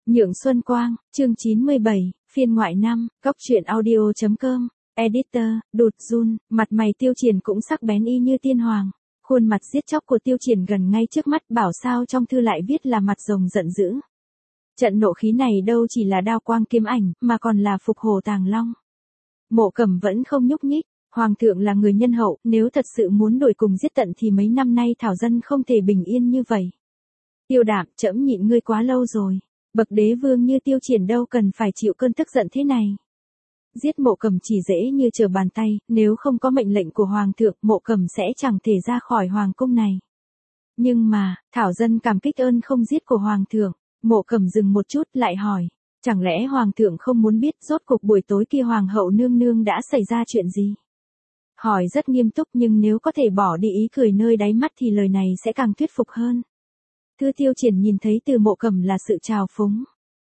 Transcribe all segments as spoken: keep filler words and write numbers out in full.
Nhượng Xuân Quang, chương chín mươi bảy, phiên ngoại năm, góc truyện audio chấm com, editor, đụt run, mặt mày Tiêu Triển cũng sắc bén y như tiên hoàng. Khuôn mặt giết chóc của Tiêu Triển gần ngay trước mắt, bảo sao trong thư lại viết là mặt rồng giận dữ. Trận nộ khí này đâu chỉ là đao quang kiếm ảnh, mà còn là phục hồ tàng long. Mộ Cẩm vẫn không nhúc nhích, hoàng thượng là người nhân hậu, nếu thật sự muốn đuổi cùng giết tận thì mấy năm nay thảo dân không thể bình yên như vậy. Tiêu Đạm, trẫm nhịn ngươi quá lâu rồi. Bậc đế vương như Tiêu Triển đâu cần phải chịu cơn tức giận thế này. Giết Mộ Cẩm chỉ dễ như trở bàn tay, nếu không có mệnh lệnh của hoàng thượng, Mộ Cẩm sẽ chẳng thể ra khỏi hoàng cung này. Nhưng mà, thảo dân cảm kích ơn không giết của hoàng thượng. Mộ Cẩm dừng một chút lại hỏi, chẳng lẽ hoàng thượng không muốn biết rốt cuộc buổi tối kia hoàng hậu nương nương đã xảy ra chuyện gì? Hỏi rất nghiêm túc, nhưng nếu có thể bỏ đi ý cười nơi đáy mắt thì lời này sẽ càng thuyết phục hơn. Thư Tiêu Triển nhìn thấy từ Mộ Cẩm là sự trào phúng.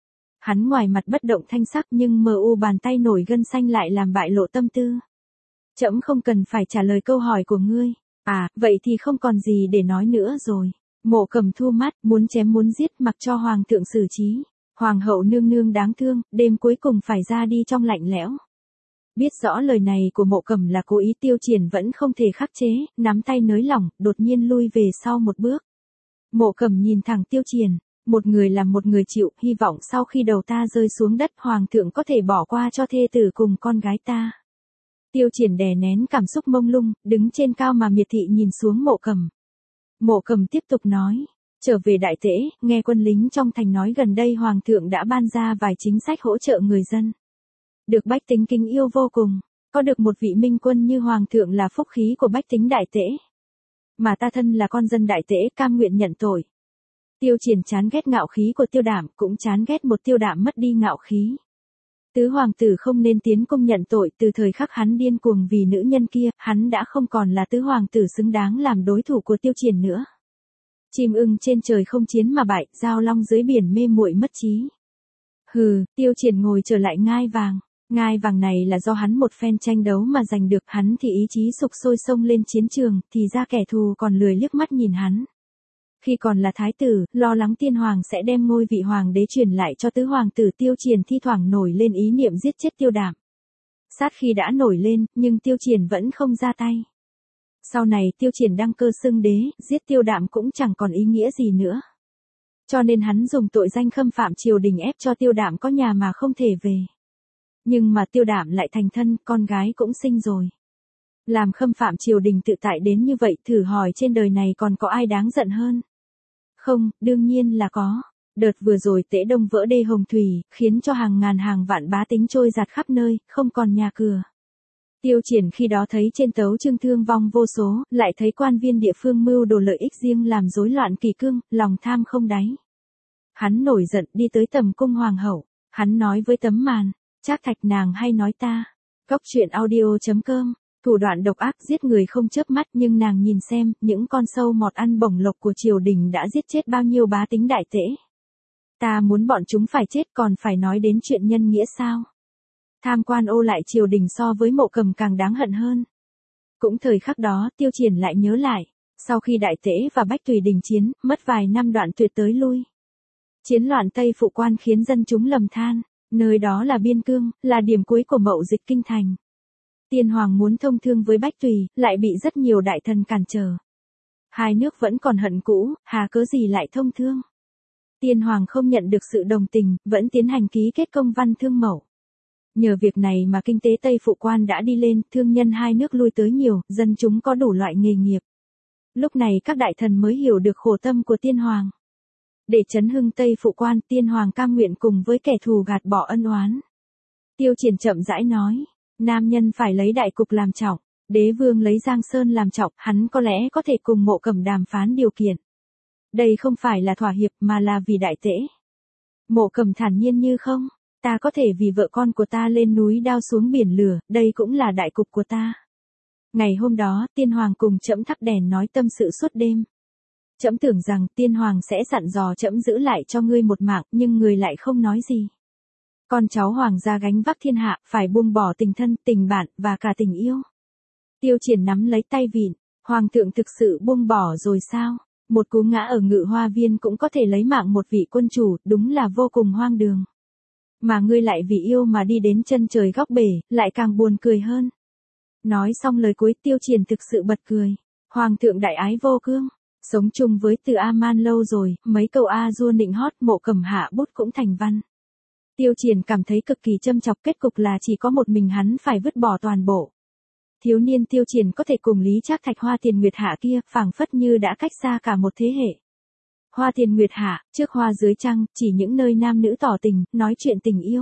Hắn ngoài mặt bất động thanh sắc nhưng mờ u bàn tay nổi gân xanh lại làm bại lộ tâm tư. Trẫm không cần phải trả lời câu hỏi của ngươi. À, vậy thì không còn gì để nói nữa rồi. Mộ Cẩm thu mắt, muốn chém muốn giết mặc cho hoàng thượng xử trí. Hoàng hậu nương nương đáng thương, đêm cuối cùng phải ra đi trong lạnh lẽo. Biết rõ lời này của Mộ Cẩm là cố ý, Tiêu Triển vẫn không thể khắc chế, nắm tay nới lỏng, đột nhiên lui về sau một bước. Mộ Cẩm nhìn thẳng Tiêu Triển, một người làm một người chịu, hy vọng sau khi đầu ta rơi xuống đất hoàng thượng có thể bỏ qua cho thê tử cùng con gái ta. Tiêu Triển đè nén cảm xúc mông lung, đứng trên cao mà miệt thị nhìn xuống Mộ Cẩm. Mộ Cẩm tiếp tục nói, trở về đại tễ, nghe quân lính trong thành nói gần đây hoàng thượng đã ban ra vài chính sách hỗ trợ người dân. Được bách tính kính yêu vô cùng, có được một vị minh quân như hoàng thượng là phúc khí của bách tính đại tễ. Mà ta thân là con dân đại tễ cam nguyện nhận tội. Tiêu Triển chán ghét ngạo khí của Tiêu Đạm, cũng chán ghét một Tiêu Đạm mất đi ngạo khí. Tứ hoàng tử không nên tiến cung nhận tội, từ thời khắc hắn điên cuồng vì nữ nhân kia, hắn đã không còn là tứ hoàng tử xứng đáng làm đối thủ của Tiêu Triển nữa. Chim ưng trên trời không chiến mà bại, giao long dưới biển mê muội mất trí. Hừ, Tiêu Triển ngồi trở lại ngai vàng. Ngai vàng này là do hắn một phen tranh đấu mà giành được, hắn thì ý chí sục sôi xông lên chiến trường, thì ra kẻ thù còn lười liếc mắt nhìn hắn. Khi còn là thái tử, lo lắng tiên hoàng sẽ đem ngôi vị hoàng đế truyền lại cho tứ hoàng tử, Tiêu Triển thi thoảng nổi lên ý niệm giết chết Tiêu Đạm. Sát khi đã nổi lên, nhưng Tiêu Triển vẫn không ra tay. Sau này Tiêu Triển đăng cơ xưng đế, giết Tiêu Đạm cũng chẳng còn ý nghĩa gì nữa. Cho nên hắn dùng tội danh khâm phạm triều đình ép cho Tiêu Đạm có nhà mà không thể về. Nhưng mà Tiêu Đạm lại thành thân, con gái cũng sinh rồi. Làm khâm phạm triều đình tự tại đến như vậy, thử hỏi trên đời này còn có ai đáng giận hơn? Không, đương nhiên là có. Đợt vừa rồi Tễ Đông vỡ đê Hồng Thủy, khiến cho hàng ngàn hàng vạn bá tính trôi giạt khắp nơi, không còn nhà cửa. Tiêu Triển khi đó thấy trên tấu chương thương vong vô số, lại thấy quan viên địa phương mưu đồ lợi ích riêng làm rối loạn kỷ cương, lòng tham không đáy. Hắn nổi giận đi tới tầm cung hoàng hậu, hắn nói với tấm màn, Trác Thạch nàng hay nói ta. Góc truyện audio chấm com, thủ đoạn độc ác giết người không chớp mắt, nhưng nàng nhìn xem, những con sâu mọt ăn bổng lộc của triều đình đã giết chết bao nhiêu bá tính đại tễ. Ta muốn bọn chúng phải chết còn phải nói đến chuyện nhân nghĩa sao? Tham quan ô lại triều đình so với Mộ Cẩm càng đáng hận hơn. Cũng thời khắc đó Tiêu Triển lại nhớ lại, sau khi đại tễ và Bách Tùy đình chiến, mất vài năm đoạn tuyệt tới lui. Chiến loạn Tây Phụ Quan khiến dân chúng lầm than, nơi đó là biên cương, là điểm cuối của mậu dịch kinh thành. Tiên hoàng muốn thông thương với Bách Tùy, lại bị rất nhiều đại thần cản trở. Hai nước vẫn còn hận cũ, hà cớ gì lại thông thương? Tiên hoàng không nhận được sự đồng tình, vẫn tiến hành ký kết công văn thương mậu. Nhờ việc này mà kinh tế Tây Phụ Quan đã đi lên, thương nhân hai nước lui tới nhiều, dân chúng có đủ loại nghề nghiệp. Lúc này các đại thần mới hiểu được khổ tâm của tiên hoàng. Để chấn hưng Tây Phụ Quan, tiên hoàng cam nguyện cùng với kẻ thù gạt bỏ ân oán. Tiêu Triển chậm rãi nói, nam nhân phải lấy đại cục làm trọng, đế vương lấy Giang Sơn làm trọng, hắn có lẽ có thể cùng Mộ Cẩm đàm phán điều kiện. Đây không phải là thỏa hiệp mà là vì đại tễ. Mộ Cẩm thản nhiên như không, ta có thể vì vợ con của ta lên núi đao xuống biển lửa, đây cũng là đại cục của ta. Ngày hôm đó, tiên hoàng cùng trẫm thắp đèn nói tâm sự suốt đêm. Trẫm tưởng rằng tiên hoàng sẽ dặn dò trẫm giữ lại cho ngươi một mạng, nhưng người lại không nói gì. Con cháu hoàng gia gánh vác thiên hạ, phải buông bỏ tình thân, tình bạn, và cả tình yêu. Tiêu Triển nắm lấy tay vịn, hoàng thượng thực sự buông bỏ rồi sao? Một cú ngã ở Ngự Hoa Viên cũng có thể lấy mạng một vị quân chủ, đúng là vô cùng hoang đường. Mà ngươi lại vì yêu mà đi đến chân trời góc bể, lại càng buồn cười hơn. Nói xong lời cuối, Tiêu Triển thực sự bật cười. Hoàng thượng đại ái vô cương, sống chung với Từ A Man lâu rồi, mấy câu a dua nịnh hót Mộ Cầm hạ bút cũng thành văn. Tiêu Triển cảm thấy cực kỳ châm chọc, kết cục là chỉ có một mình hắn phải vứt bỏ toàn bộ. Thiếu niên Tiêu Triển có thể cùng Lý Trác Thạch Hoa Tiền Nguyệt Hạ kia, phảng phất như đã cách xa cả một thế hệ. Hoa Tiền Nguyệt Hạ, trước hoa dưới trăng, chỉ những nơi nam nữ tỏ tình, nói chuyện tình yêu.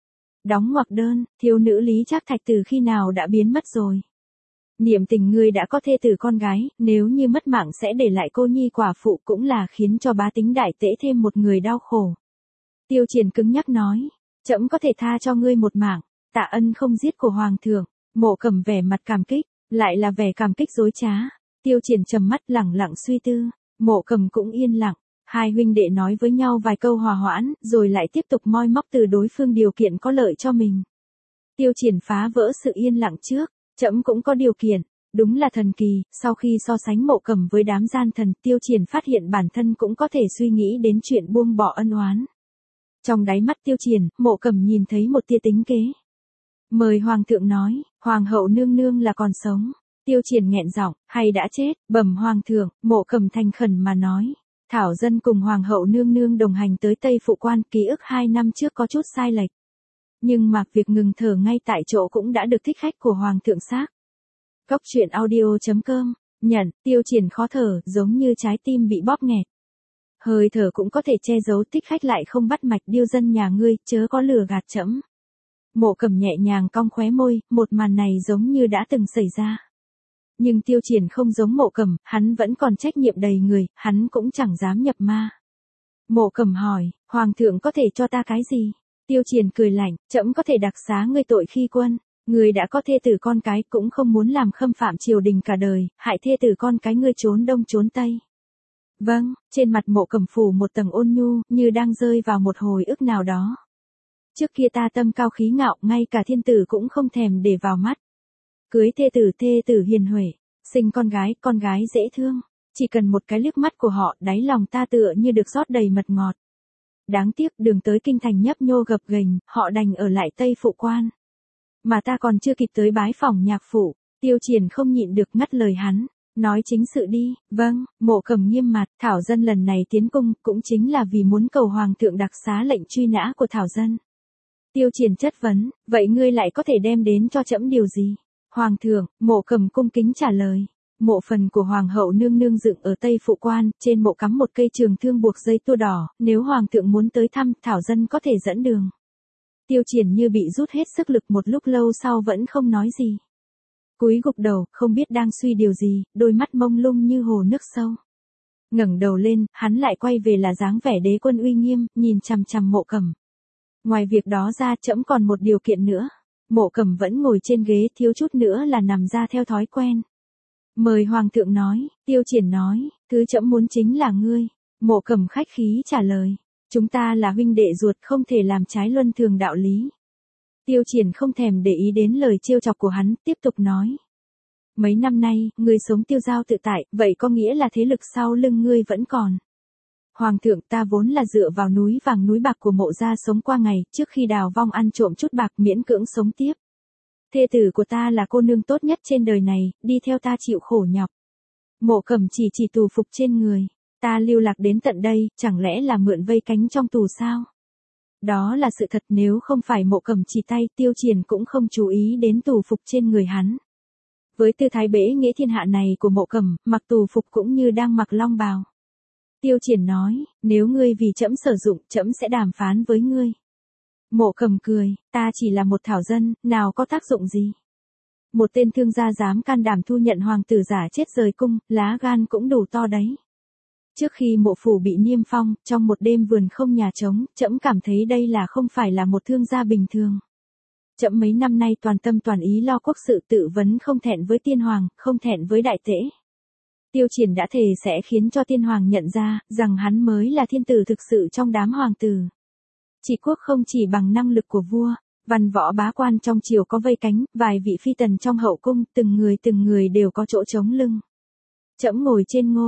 Đóng ngoặc đơn, thiếu nữ Lý Trác Thạch từ khi nào đã biến mất rồi. Niệm tình ngươi đã có thê tử con gái, nếu như mất mạng sẽ để lại cô nhi quả phụ, cũng là khiến cho bá tính đại tễ thêm một người đau khổ. Tiêu Triển cứng nhắc nói, trẫm có thể tha cho ngươi một mạng, tạ ân không giết của hoàng thượng. Mộ Cầm vẻ mặt cảm kích, lại là vẻ cảm kích dối trá. Tiêu Triển trầm mắt lẳng lặng suy tư, Mộ Cầm cũng yên lặng. Hai huynh đệ nói với nhau vài câu hòa hoãn, rồi lại tiếp tục moi móc từ đối phương điều kiện có lợi cho mình. Tiêu Triển phá vỡ sự yên lặng trước, trẫm cũng có điều kiện, đúng là thần kỳ. Sau khi so sánh Mộ Cầm với đám gian thần, Tiêu Triển phát hiện bản thân cũng có thể suy nghĩ đến chuyện buông bỏ ân oán. Trong đáy mắt Tiêu Triển, Mộ Cầm nhìn thấy một tia tính kế. Mời hoàng thượng nói, hoàng hậu nương nương là còn sống. Tiêu Triển nghẹn giọng, hay đã chết? Bẩm hoàng thượng. Mộ Cầm thành khẩn mà nói. Thảo dân cùng hoàng hậu nương nương đồng hành tới Tây Phụ Quan, ký ức hai năm trước có chút sai lệch. Nhưng mà việc ngừng thở ngay tại chỗ cũng đã được thích khách của hoàng thượng xác. Cóc truyện audio chấm com, nhận. Tiêu Triển khó thở, giống như trái tim bị bóp nghẹt. Hơi thở cũng có thể che giấu, thích khách lại không bắt mạch, điêu dân nhà ngươi, chớ có lừa gạt trẫm. Mộ Cầm nhẹ nhàng cong khóe môi, một màn này giống như đã từng xảy ra. Nhưng Tiêu Triển không giống Mộ Cầm, hắn vẫn còn trách nhiệm đầy người, hắn cũng chẳng dám nhập ma. Mộ Cầm hỏi, hoàng thượng có thể cho ta cái gì? Tiêu Triển cười lạnh, trẫm có thể đặc xá ngươi tội khi quân. Ngươi đã có thê tử con cái, cũng không muốn làm khâm phạm triều đình cả đời, hại thê tử con cái ngươi trốn đông trốn tây. Vâng. Trên mặt Mộ Cầm phủ một tầng ôn nhu, như đang rơi vào một hồi ức nào đó. Trước kia ta tâm cao khí ngạo, ngay cả thiên tử cũng không thèm để vào mắt. Cưới thê tử, thê tử hiền huệ, sinh con gái, con gái dễ thương. Chỉ cần một cái liếc mắt của họ, đáy lòng ta tựa như được rót đầy mật ngọt. Đáng tiếc đường tới kinh thành nhấp nhô gập ghềnh, họ đành ở lại Tây Phụ Quan. Mà ta còn chưa kịp tới bái phỏng nhạc phụ. Tiêu Triển không nhịn được ngắt lời hắn. Nói chính sự đi. Vâng. Mộ Cầm nghiêm mặt, Thảo dân lần này tiến cung, cũng chính là vì muốn cầu hoàng thượng đặc xá lệnh truy nã của Thảo dân. Tiêu Triển chất vấn, vậy ngươi lại có thể đem đến cho trẫm điều gì? Hoàng thượng. Mộ Cầm cung kính trả lời. Mộ phần của hoàng hậu nương nương dựng ở Tây Phụ Quan, trên mộ cắm một cây trường thương buộc dây tua đỏ, nếu hoàng thượng muốn tới thăm, Thảo dân có thể dẫn đường. Tiêu Triển như bị rút hết sức lực, một lúc lâu sau vẫn không nói gì. Cúi gục đầu, không biết đang suy điều gì, đôi mắt mông lung như hồ nước sâu. Ngẩng đầu lên, hắn lại quay về là dáng vẻ đế quân uy nghiêm, nhìn chằm chằm Mộ Cầm. Ngoài việc đó ra, trẫm còn một điều kiện nữa. Mộ Cầm vẫn ngồi trên ghế, thiếu chút nữa là nằm ra theo thói quen. Mời hoàng thượng nói. Tiêu Triển nói, thứ trẫm muốn chính là ngươi. Mộ Cầm khách khí trả lời, chúng ta là huynh đệ ruột, không thể làm trái luân thường đạo lý. Tiêu Triển không thèm để ý đến lời trêu chọc của hắn, tiếp tục nói. Mấy năm nay, ngươi sống tiêu dao tự tại, vậy có nghĩa là thế lực sau lưng ngươi vẫn còn. Hoàng thượng, ta vốn là dựa vào núi vàng núi bạc của Mộ gia sống qua ngày, trước khi đào vong ăn trộm chút bạc miễn cưỡng sống tiếp. Thê tử của ta là cô nương tốt nhất trên đời này, đi theo ta chịu khổ nhọc. Mộ Cầm chỉ chỉ tù phục trên người. Ta lưu lạc đến tận đây, chẳng lẽ là mượn vây cánh trong tù sao? Đó là sự thật, nếu không phải Mộ Cầm chỉ tay, Tiêu Triển cũng không chú ý đến tù phục trên người hắn. Với tư thái bễ nghĩa thiên hạ này của Mộ Cầm, mặc tù phục cũng như đang mặc long bào. Tiêu Triển nói, nếu ngươi vì trẫm sử dụng, trẫm sẽ đàm phán với ngươi. Mộ Cầm cười, ta chỉ là một thảo dân, nào có tác dụng gì. Một tên thương gia dám can đảm thu nhận hoàng tử giả chết rời cung, lá gan cũng đủ to đấy. Trước khi mộ phủ bị niêm phong, trong một đêm vườn không nhà trống, trẫm cảm thấy đây là không phải là một thương gia bình thường. Trẫm mấy năm nay toàn tâm toàn ý lo quốc sự, tự vấn không thẹn với tiên hoàng, không thẹn với đại tễ. Tiêu Triển đã thề sẽ khiến cho tiên hoàng nhận ra, rằng hắn mới là thiên tử thực sự trong đám hoàng tử. Trị quốc không chỉ bằng năng lực của vua, văn võ bá quan trong triều có vây cánh, vài vị phi tần trong hậu cung, từng người từng người đều có chỗ chống lưng. Trẫm ngồi trên ngôi,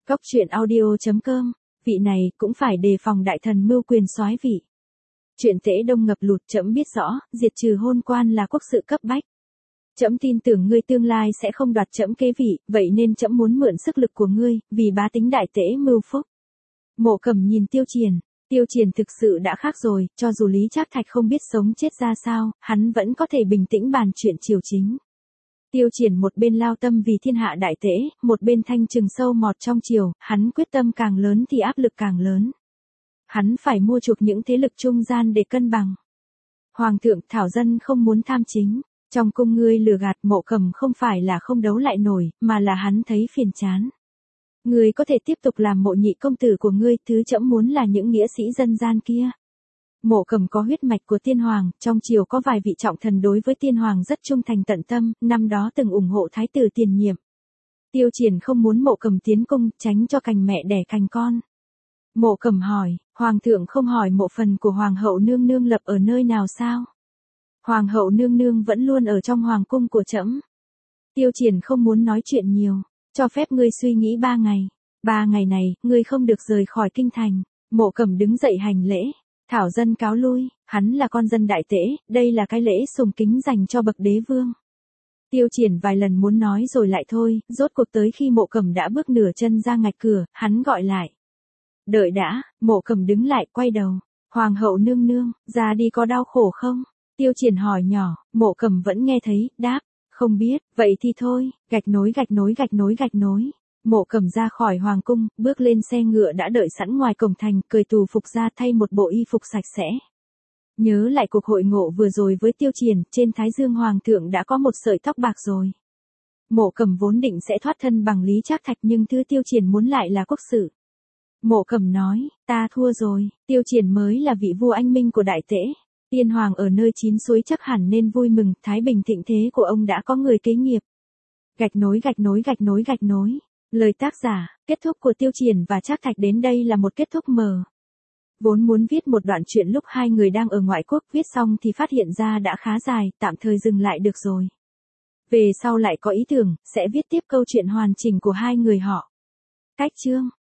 Cóc truyện audio chấm com, vị này cũng phải đề phòng đại thần mưu quyền soái vị. Chuyện Tễ Đông ngập lụt trẫm biết rõ, diệt trừ hôn quan là quốc sự cấp bách. Trẫm tin tưởng ngươi tương lai sẽ không đoạt trẫm kế vị, vậy nên trẫm muốn mượn sức lực của ngươi, vì bá tính đại tễ mưu phúc. Mộ Cầm nhìn Tiêu Triển, Tiêu Triển thực sự đã khác rồi, cho dù Lý Trác Thạch không biết sống chết ra sao, hắn vẫn có thể bình tĩnh bàn chuyện triều chính. Tiêu Triển một bên lao tâm vì thiên hạ đại tễ, một bên thanh trừng sâu mọt trong triều, hắn quyết tâm càng lớn thì áp lực càng lớn. Hắn phải mua chuộc những thế lực trung gian để cân bằng. Hoàng thượng, thảo dân không muốn tham chính. Trong cung ngươi lừa gạt Mộ Cầm không phải là không đấu lại nổi, mà là hắn thấy phiền chán. Ngươi có thể tiếp tục làm mộ nhị công tử của ngươi, thứ trẫm muốn là những nghĩa sĩ dân gian kia. Mộ Cầm có huyết mạch của tiên hoàng, trong triều có vài vị trọng thần đối với tiên hoàng rất trung thành tận tâm, năm đó từng ủng hộ thái tử tiền nhiệm. Tiêu Triển không muốn Mộ Cầm tiến cung, tránh cho cành mẹ đẻ cành con. Mộ Cầm hỏi, hoàng thượng không hỏi mộ phần của hoàng hậu nương nương lập ở nơi nào sao? Hoàng hậu nương nương vẫn luôn ở trong hoàng cung của trẫm. Tiêu Triển không muốn nói chuyện nhiều, cho phép ngươi suy nghĩ ba ngày. Ba ngày này, ngươi không được rời khỏi kinh thành. Mộ Cầm đứng dậy hành lễ. Thảo dân cáo lui, hắn là con dân đại tễ, đây là cái lễ sùng kính dành cho bậc đế vương. Tiêu Triển vài lần muốn nói rồi lại thôi, rốt cuộc tới khi Mộ Cầm đã bước nửa chân ra ngạch cửa, hắn gọi lại. Đợi đã, Mộ Cầm đứng lại quay đầu. Hoàng hậu nương nương, ra đi có đau khổ không? Tiêu Triển hỏi nhỏ, Mộ Cầm vẫn nghe thấy, đáp, không biết, vậy thì thôi, gạch nối gạch nối gạch nối gạch nối. Mộ Cầm ra khỏi hoàng cung, bước lên xe ngựa đã đợi sẵn ngoài cổng thành, cởi tù phục ra thay một bộ y phục sạch sẽ. Nhớ lại cuộc hội ngộ vừa rồi với Tiêu Triển, trên thái dương hoàng thượng đã có một sợi tóc bạc rồi. Mộ Cầm vốn định sẽ thoát thân bằng Lý Trác Thạch nhưng thứ Tiêu Triển muốn lại là quốc sự. Mộ Cầm nói, ta thua rồi, Tiêu Triển mới là vị vua anh minh của đại tễ. Tiên hoàng ở nơi chín suối chắc hẳn nên vui mừng, thái bình thịnh thế của ông đã có người kế nghiệp. Gạch nối gạch nối gạch nối gạch nối. Lời tác giả, kết thúc của Tiêu Triển và Trác Thạch đến đây là một kết thúc mờ. Vốn muốn viết một đoạn chuyện lúc hai người đang ở ngoại quốc, viết xong thì phát hiện ra đã khá dài, tạm thời dừng lại được rồi. Về sau lại có ý tưởng, sẽ viết tiếp câu chuyện hoàn chỉnh của hai người họ. Cách chương